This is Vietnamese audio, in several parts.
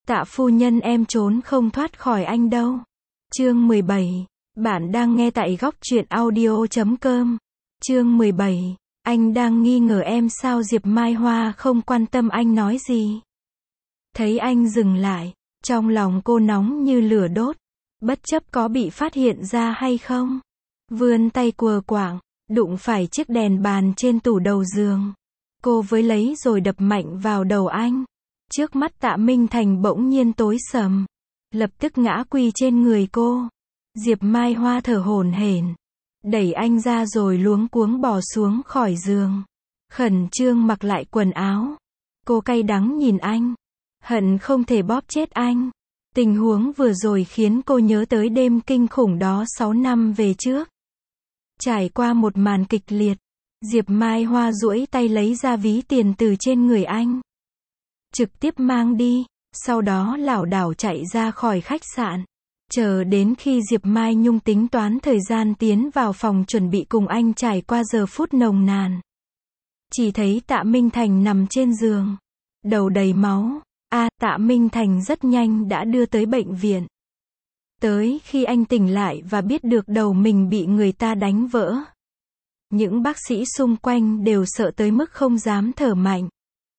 Tạ phu nhân em trốn không thoát khỏi anh đâu. Chương 17. Bạn đang nghe tại góc truyện audio.com. Chương 17. Anh đang nghi ngờ em sao? Diệp Mai Hoa không quan tâm anh nói gì. Thấy anh dừng lại, trong lòng cô nóng như lửa đốt, bất chấp có bị phát hiện ra hay không. Vươn tay quờ quạng, đụng phải chiếc đèn bàn trên tủ đầu giường. Cô với lấy rồi đập mạnh vào đầu anh. Trước mắt Tạ Minh Thành bỗng nhiên tối sầm, lập tức ngã quỳ trên người cô. Diệp Mai Hoa thở hổn hển, đẩy anh ra rồi luống cuống bò xuống khỏi giường, khẩn trương mặc lại quần áo. Cô cay đắng nhìn anh, hận không thể bóp chết anh. Tình huống vừa rồi khiến cô nhớ tới đêm kinh khủng đó 6 năm về trước. Trải qua một màn kịch liệt, Diệp Mai Hoa duỗi tay lấy ra ví tiền từ trên người anh, trực tiếp mang đi, sau đó lảo đảo chạy ra khỏi khách sạn. Chờ đến khi Diệp Mai Nhung tính toán thời gian tiến vào phòng chuẩn bị cùng anh trải qua giờ phút nồng nàn, chỉ thấy Tạ Minh Thành nằm trên giường, đầu đầy máu. Tạ Minh Thành rất nhanh đã đưa tới bệnh viện. Tới khi anh tỉnh lại và biết được đầu mình bị người ta đánh vỡ, những bác sĩ xung quanh đều sợ tới mức không dám thở mạnh,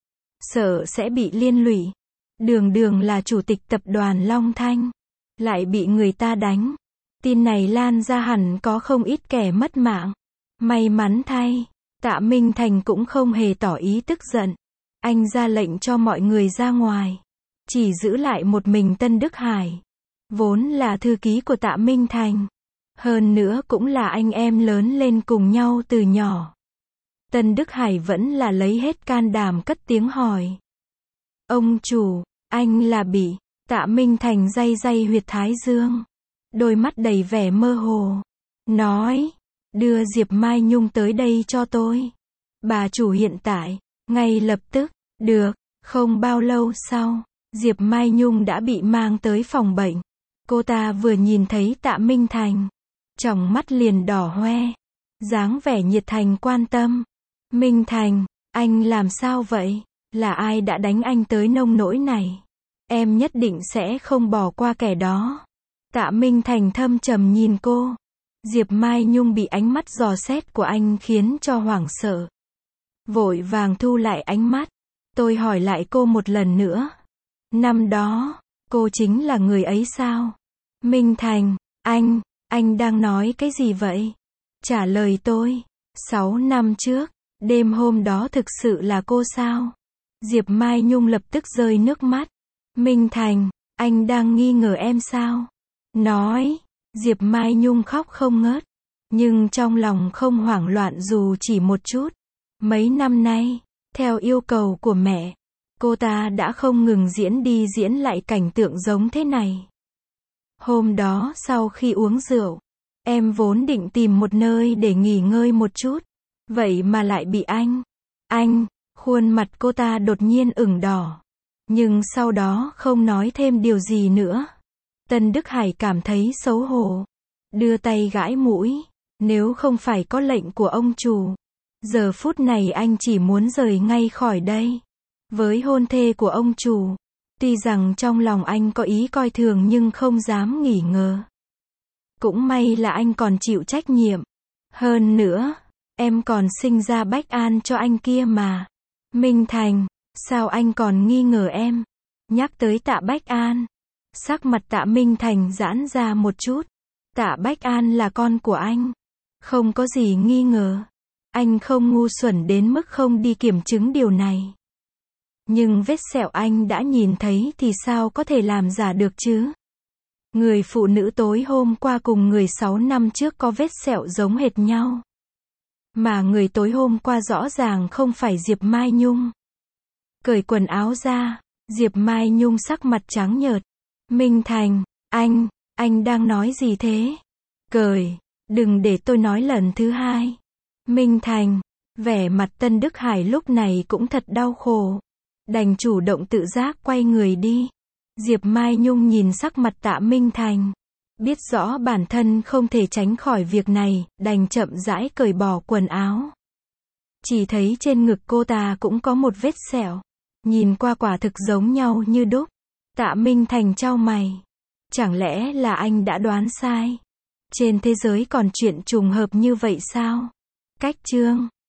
sợ sẽ bị liên lụy. Đường đường là chủ tịch tập đoàn Long Thanh, lại bị người ta đánh. Tin này lan ra hẳn có không ít kẻ mất mạng. May mắn thay, Tạ Minh Thành cũng không hề tỏ ý tức giận. Anh ra lệnh cho mọi người ra ngoài, chỉ giữ lại một mình Tân Đức Hải, vốn là thư ký của Tạ Minh Thành, hơn nữa cũng là anh em lớn lên cùng nhau từ nhỏ. Tân Đức Hải vẫn là lấy hết can đảm cất tiếng hỏi. Ông chủ, anh là bị... Tạ Minh Thành day day huyệt thái dương, đôi mắt đầy vẻ mơ hồ, nói, đưa Diệp Mai Nhung tới đây cho tôi. Bà chủ hiện tại, ngay lập tức. Được. Không bao lâu sau, Diệp Mai Nhung đã bị mang tới phòng bệnh. Cô ta vừa nhìn thấy Tạ Minh Thành, tròng mắt liền đỏ hoe, dáng vẻ nhiệt thành quan tâm. Minh Thành, anh làm sao vậy? Là ai đã đánh anh tới nông nỗi này? Em nhất định sẽ không bỏ qua kẻ đó. Tạ Minh Thành thâm trầm nhìn cô. Diệp Mai Nhung bị ánh mắt dò xét của anh khiến cho hoảng sợ, vội vàng thu lại ánh mắt. Tôi hỏi lại cô một lần nữa. Năm đó, cô chính là người ấy sao? Minh Thành, anh đang nói cái gì vậy? Trả lời tôi. 6 năm trước, đêm hôm đó thực sự là cô sao? Diệp Mai Nhung lập tức rơi nước mắt. Minh Thành, anh đang nghi ngờ em sao? Nói. Diệp Mai Nhung khóc không ngớt, nhưng trong lòng không hoảng loạn dù chỉ một chút. Mấy năm nay, theo yêu cầu của mẹ, cô ta đã không ngừng diễn đi diễn lại cảnh tượng giống thế này. Hôm đó sau khi uống rượu, em vốn định tìm một nơi để nghỉ ngơi một chút, vậy mà lại bị anh, khuôn mặt cô ta đột nhiên ửng đỏ, nhưng sau đó không nói thêm điều gì nữa. Tân Đức Hải cảm thấy xấu hổ, đưa tay gãi mũi, nếu không phải có lệnh của ông chủ, giờ phút này anh chỉ muốn rời ngay khỏi đây. Với hôn thê của ông chủ, tuy rằng trong lòng anh có ý coi thường nhưng không dám nghỉ ngờ. Cũng may là anh còn chịu trách nhiệm. Hơn nữa, em còn sinh ra Bách An cho anh kia mà. Minh Thành, sao anh còn nghi ngờ em? Nhắc tới Tạ Bách An, sắc mặt Tạ Minh Thành giãn ra một chút. Tạ Bách An là con của anh, không có gì nghi ngờ. Anh không ngu xuẩn đến mức không đi kiểm chứng điều này. Nhưng vết sẹo anh đã nhìn thấy thì sao có thể làm giả được chứ? Người phụ nữ tối hôm qua cùng người 6 năm trước có vết sẹo giống hệt nhau. Mà người tối hôm qua rõ ràng không phải Diệp Mai Nhung. Cởi quần áo ra, Diệp Mai Nhung sắc mặt trắng nhợt. Minh Thành, anh đang nói gì thế? Cởi, đừng để tôi nói lần thứ hai. Minh Thành, vẻ mặt Tân Đức Hải lúc này cũng thật đau khổ, đành chủ động tự giác quay người đi. Diệp Mai Nhung nhìn sắc mặt Tạ Minh Thành, biết rõ bản thân không thể tránh khỏi việc này, đành chậm rãi cởi bỏ quần áo. Chỉ thấy trên ngực cô ta cũng có một vết sẹo, nhìn qua quả thực giống nhau như đúc. Tạ Minh Thành chau mày. Chẳng lẽ là anh đã đoán sai? Trên thế giới còn chuyện trùng hợp như vậy sao? Cách chương